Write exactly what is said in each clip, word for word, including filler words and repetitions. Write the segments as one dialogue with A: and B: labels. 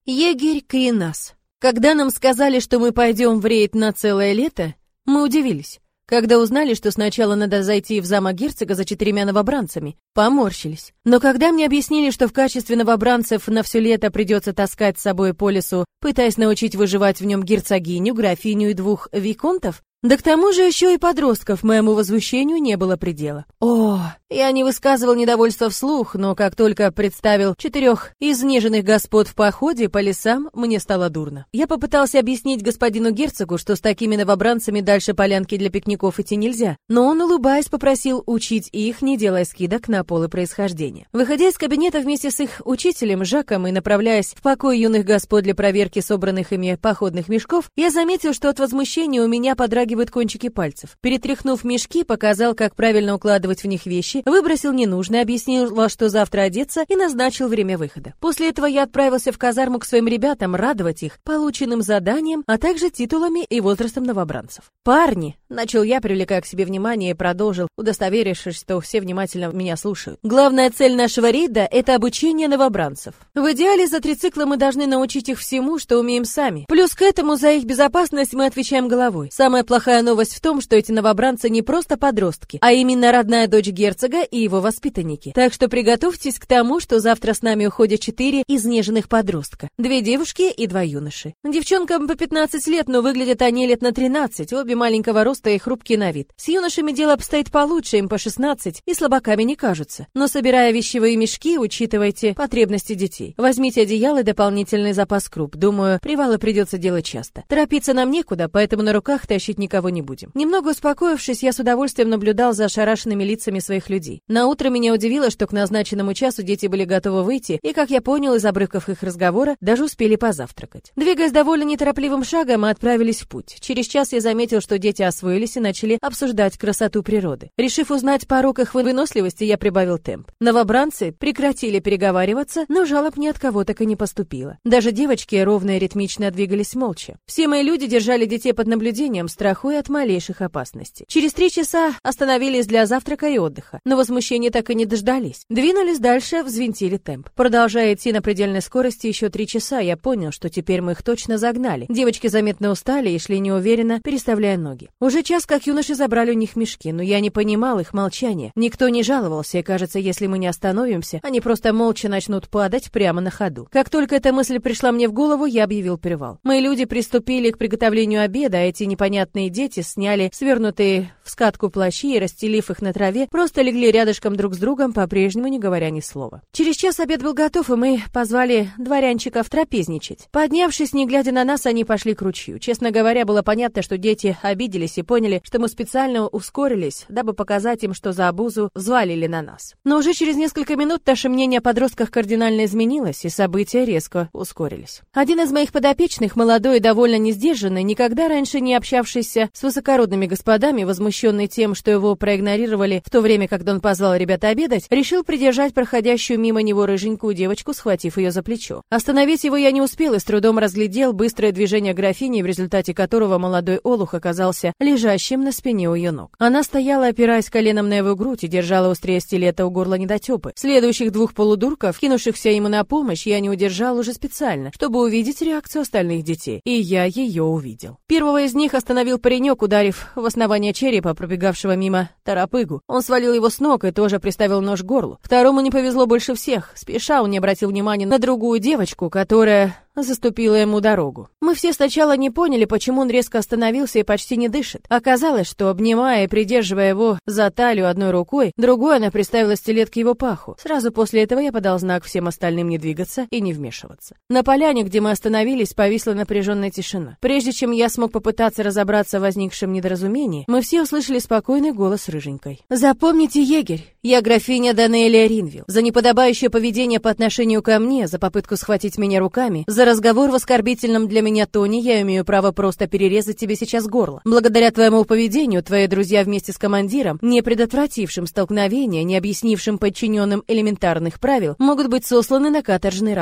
A: Егерь Каинас. Когда нам сказали, что мы пойдем в рейд на целое лето, мы удивились. Когда узнали, что сначала надо зайти в замок герцога за четырьмя новобранцами, поморщились. Но когда мне объяснили, что в качестве новобранцев на все лето придется таскать с собой по лесу, пытаясь научить выживать в нем герцогиню, графиню и двух виконтов, да к тому же еще и подростков, моему возмущению не было предела. О, я не высказывал недовольства вслух, но как только представил четырех изнеженных господ в походе по лесам, мне стало дурно. Я попытался объяснить господину герцогу, что с такими новобранцами дальше полянки для пикников идти нельзя, но он, улыбаясь, попросил учить их, не делая скидок на пол и происхождение. Выходя из кабинета вместе с их учителем Жаком и направляясь в покой юных господ для проверки собранных ими походных мешков, я заметил, что от возмущения у меня подрагивает кончики пальцев. Перетряхнув мешки, показал, как правильно укладывать в них вещи, выбросил ненужное, объяснил, во что завтра одеться и назначил время выхода. После этого я отправился в казарму к своим ребятам радовать их полученным заданием, а также титулами и возрастом новобранцев. «Парни!» — начал я, привлекая к себе внимание, и продолжил, удостоверившись, что все внимательно меня слушают. «Главная цель нашего рейда — это обучение новобранцев. В идеале за три цикла мы должны научить их всему, что умеем сами. Плюс к этому за их безопасность мы отвечаем головой. Самое плохое Плохая новость в том, что эти новобранцы не просто подростки, а именно родная дочь герцога и его воспитанники. Так что приготовьтесь к тому, что завтра с нами уходят четыре изнеженных подростка. Две девушки и два юноши. Девчонкам по пятнадцать лет, но выглядят они лет на тринадцать, обе маленького роста и хрупкие на вид. С юношами дело обстоит получше, им по шестнадцать, и слабаками не кажутся. Но собирая вещевые мешки, учитывайте потребности детей. Возьмите одеяло и дополнительный запас круп. Думаю, привалы придется делать часто. Торопиться нам некуда, поэтому на руках тащить никого не будем. Немного успокоившись, я с удовольствием наблюдал за ошарашенными лицами своих людей. На утро меня удивило, что к назначенному часу дети были готовы выйти, и, как я понял из обрывков их разговора, даже успели позавтракать. Двигаясь довольно неторопливым шагом, мы отправились в путь. Через час я заметил, что дети освоились и начали обсуждать красоту природы. Решив узнать порог их выносливости, я прибавил темп. Новобранцы прекратили переговариваться, но жалоб ни от кого так и не поступило. Даже девочки ровно и ритмично двигались молча. Все мои люди держали детей под наблюдением, страхуя от малейших опасностей. Через три часа остановились для завтрака и отдыха, но возмущения так и не дождались. Двинулись дальше, взвинтили темп. Продолжая идти на предельной скорости еще три часа, я понял, что теперь мы их точно загнали. Девочки заметно устали и шли неуверенно, переставляя ноги. Уже час, как юноши забрали у них мешки, но я не понимал их молчания. Никто не жаловался, и кажется, если мы не остановимся, они просто молча начнут падать прямо на ходу. Как только эта мысль пришла мне в голову, я объявил привал. Мои люди приступили к приготовлению обеда, а эти непонятные дети сняли свернутые в скатку плащи и, расстелив их на траве, просто легли рядышком друг с другом, по-прежнему не говоря ни слова. Через час обед был готов, и мы позвали дворянчиков трапезничать. Поднявшись, не глядя на нас, они пошли к ручью. Честно говоря, было понятно, что дети обиделись и поняли, что мы специально ускорились, дабы показать им, что за обузу взвалили на нас. Но уже через несколько минут наше мнение о подростках кардинально изменилось, и события резко ускорились. Один из моих подопечных, молодой и довольно несдержанный, никогда раньше не общавшийся с высокородными господами, возмущенный тем, что его проигнорировали в то время, когда он позвал ребят обедать, решил придержать проходящую мимо него рыженькую девочку, схватив ее за плечо. Остановить его я не успел и с трудом разглядел быстрое движение графини, в результате которого молодой олух оказался лежащим на спине у ее ног. Она стояла, опираясь коленом на его грудь и держала острие стилета у горла недотепы. Следующих двух полудурков, кинувшихся ему на помощь, я не удержал уже специально, чтобы увидеть реакцию остальных детей. И я ее увидел. Первого из них остановил паренек, ударив в основание черепа пробегавшего мимо торопыгу. Он свалил его с ног и тоже приставил нож к горлу. Второму не повезло больше всех. Спеша он не обратил внимания на другую девочку, которая заступила ему дорогу. Мы все сначала не поняли, почему он резко остановился и почти не дышит. Оказалось, что, обнимая и придерживая его за талию одной рукой, другой она приставила стилет к его паху. Сразу после этого я подал знак всем остальным не двигаться и не вмешиваться. На поляне, где мы остановились, повисла напряженная тишина. Прежде чем я смог попытаться разобраться в возникшем недоразумении, мы все услышали спокойный голос рыженькой. «Запомните, егерь, я графиня Данелия Ринвилл. За неподобающее поведение по отношению ко мне, за попытку схватить меня руками, за разговор в оскорбительном для меня тоне, я имею право просто перерезать тебе сейчас горло. Благодаря твоему поведению, твои друзья вместе с командиром, не предотвратившим столкновения, не объяснившим подчиненным элементарных правил, могут быть сосланы на каторжные работы.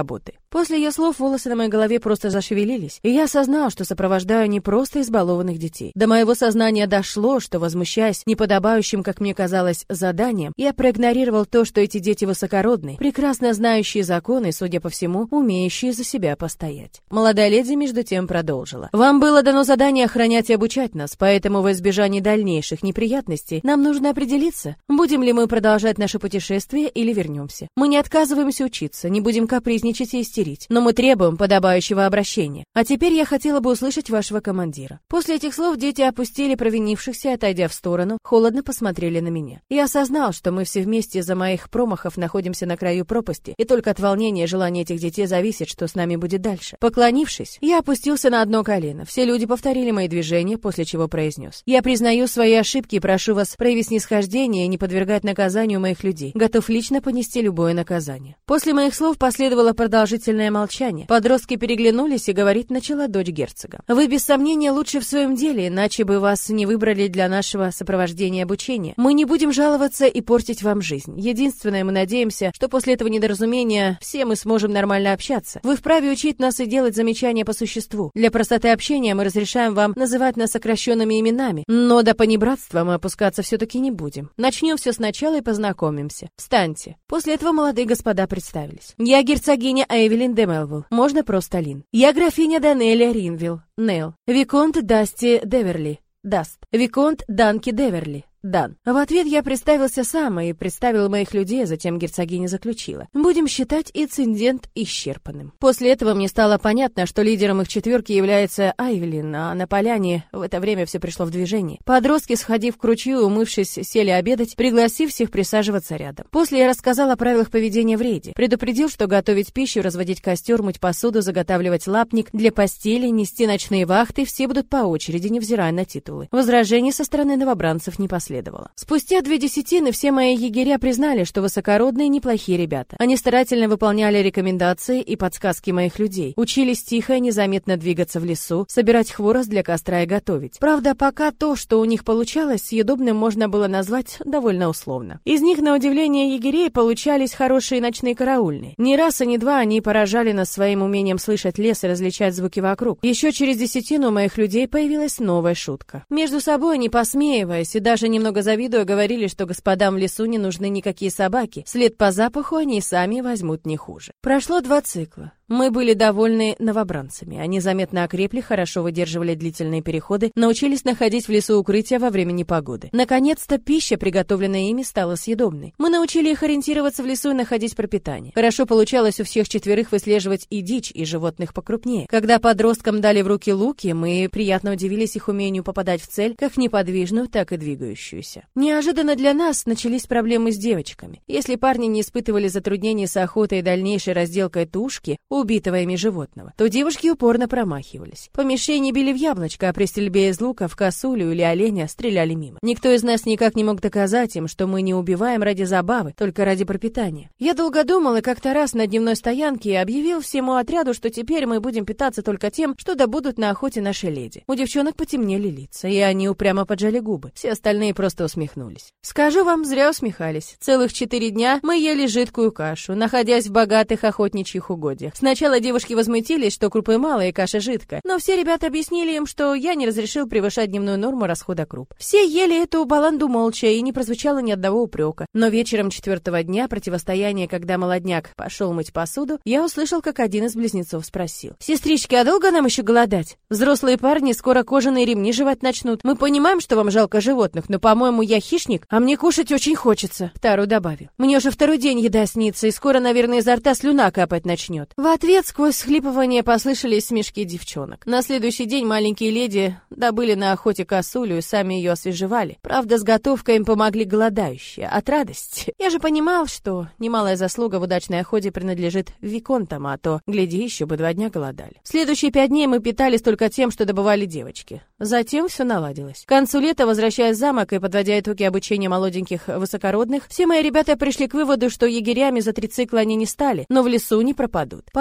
A: После ее слов волосы на моей голове просто зашевелились, и я осознал, что сопровождаю не просто избалованных детей. До моего сознания дошло, что, возмущаясь неподобающим, как мне казалось, заданием, я проигнорировал то, что эти дети высокородные, прекрасно знающие законы, судя по всему, умеющие за себя постоять. Молодая леди между тем продолжила. «Вам было дано задание охранять и обучать нас, поэтому в избежании дальнейших неприятностей нам нужно определиться, будем ли мы продолжать наше путешествие или вернемся. Мы не отказываемся учиться, не будем капризничать и истерить, но мы требуем подобающего обращения. А теперь я хотела бы услышать вашего командира». После этих слов дети опустили провинившихся, отойдя в сторону, холодно посмотрели на меня. Я осознал, что мы все вместе из-за моих промахов находимся на краю пропасти, и только от волнения и желания этих детей зависит, что с нами будет дальше. Поклонившись, я опустился на одно колено. Все люди повторили мои движения, после чего произнес: «Я признаю свои ошибки и прошу вас проявить снисхождение и не подвергать наказанию моих людей. Готов лично понести любое наказание». После моих слов последовало продолжительное молчание. Подростки переглянулись, и говорить начала дочь герцога. «Вы, без сомнения, лучше в своем деле, иначе бы вас не выбрали для нашего сопровождения и обучения. Мы не будем жаловаться и портить вам жизнь. Единственное, мы надеемся, что после этого недоразумения все мы сможем нормально общаться. Вы вправе учить нас и делать замечания по существу. Для простоты общения мы разрешаем вам называть нас сокращенными именами, но до понебратства мы опускаться все-таки не будем. Начнем все сначала и познакомимся. Встаньте». После этого молодые господа представились. «Я герцогиня Эвелин де Мелвилл, можно просто Лин. Я графиня Данелия Ринвилл, Нел. Виконт Дасти Деверли, Даст. Виконт Данки Деверли, Дан». В ответ я представился сам и представил моих людей, а затем герцогиня заключила: «Будем считать инцидент исчерпанным». После этого мне стало понятно, что лидером их четверки является Айвелин, а на поляне в это время все пришло в движение. Подростки, сходив к ручью и умывшись, сели обедать, пригласив всех присаживаться рядом. После я рассказал о правилах поведения в рейде, предупредил, что готовить пищу, разводить костер, мыть посуду, заготавливать лапник для постели, нести ночные вахты все будут по очереди, невзирая на титулы. Возражений со стороны новобранцев не последовало. Спустя две десятины все мои егеря признали, что высокородные неплохие ребята. Они старательно выполняли рекомендации и подсказки моих людей, учились тихо и незаметно двигаться в лесу, собирать хворост для костра и готовить. Правда, пока то, что у них получалось, съедобным можно было назвать довольно условно. Из них, на удивление егерей, получались хорошие ночные караульные. Ни раз и ни два они поражали нас своим умением слышать лес и различать звуки вокруг. Еще через десятину у моих людей появилась новая шутка. Между собой, не посмеиваясь и даже немного Немного завидуя, говорили, что господам в лесу не нужны никакие собаки. След по запаху они сами возьмут не хуже. Прошло два цикла. Мы были довольны новобранцами. Они заметно окрепли, хорошо выдерживали длительные переходы, научились находить в лесу укрытия во время непогоды. Наконец-то пища, приготовленная ими, стала съедобной. Мы научили их ориентироваться в лесу и находить пропитание. Хорошо получалось у всех четверых выслеживать и дичь, и животных покрупнее. Когда подросткам дали в руки луки, мы приятно удивились их умению попадать в цель, как неподвижную, так и двигающуюся. Неожиданно для нас начались проблемы с девочками. Если парни не испытывали затруднений с охотой и дальнейшей разделкой тушки убитого ими животного, то девушки упорно промахивались. По мишени били в яблочко, а при стрельбе из лука в косулю или оленя стреляли мимо. Никто из нас никак не мог доказать им, что мы не убиваем ради забавы, только ради пропитания. Я долго думал и как-то раз на дневной стоянке объявил всему отряду, что теперь мы будем питаться только тем, что добудут на охоте наши леди. У девчонок потемнели лица, и они упрямо поджали губы. Все остальные просто усмехнулись. Скажу вам, зря усмехались. Целых четыре дня мы ели жидкую кашу, находясь в богатых охотничьих угодьях. Сначала девушки возмутились, что крупы мало и каша жидкая, но все ребята объяснили им, что я не разрешил превышать дневную норму расхода круп. Все ели эту баланду молча, и не прозвучало ни одного упрека. Но вечером четвертого дня противостояния, когда молодняк пошел мыть посуду, я услышал, как один из близнецов спросил: «Сестрички, а долго нам еще голодать? Взрослые парни скоро кожаные ремни жевать начнут. Мы понимаем, что вам жалко животных, но, по-моему, я хищник, а мне кушать очень хочется». Второй добавил: «Мне уже второй день еда снится, и скоро, наверное, изо рта слюна капать начнет». В ответ сквозь схлипывание послышались смешки девчонок. На следующий день маленькие леди добыли на охоте косулю и сами ее освежевали. Правда, с готовкой им помогли голодающие. От радости. Я же понимал, что немалая заслуга в удачной охоте принадлежит виконтам, а то, гляди, еще бы два дня голодали. В следующие пять дней мы питались только тем, что добывали девочки. Затем все наладилось. К концу лета, возвращаясь в замок и подводя итоги обучения молоденьких высокородных, все мои ребята пришли к выводу, что егерями за три цикла они не стали, но в лесу не пропадут. Под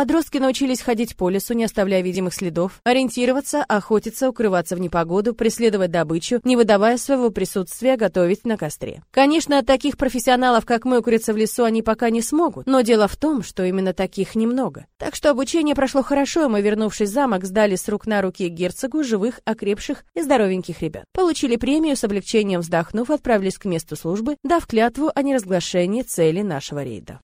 A: Подростки научились ходить по лесу, не оставляя видимых следов, ориентироваться, охотиться, укрываться в непогоду, преследовать добычу, не выдавая своего присутствия, готовить на костре. Конечно, от таких профессионалов, как мы, укрыться в лесу они пока не смогут, но дело в том, что именно таких немного. Так что обучение прошло хорошо, и мы, вернувшись в замок, сдали с рук на руки герцогу живых, окрепших и здоровеньких ребят. Получили премию, с облегчением вздохнув, отправились к месту службы, дав клятву о неразглашении цели нашего рейда.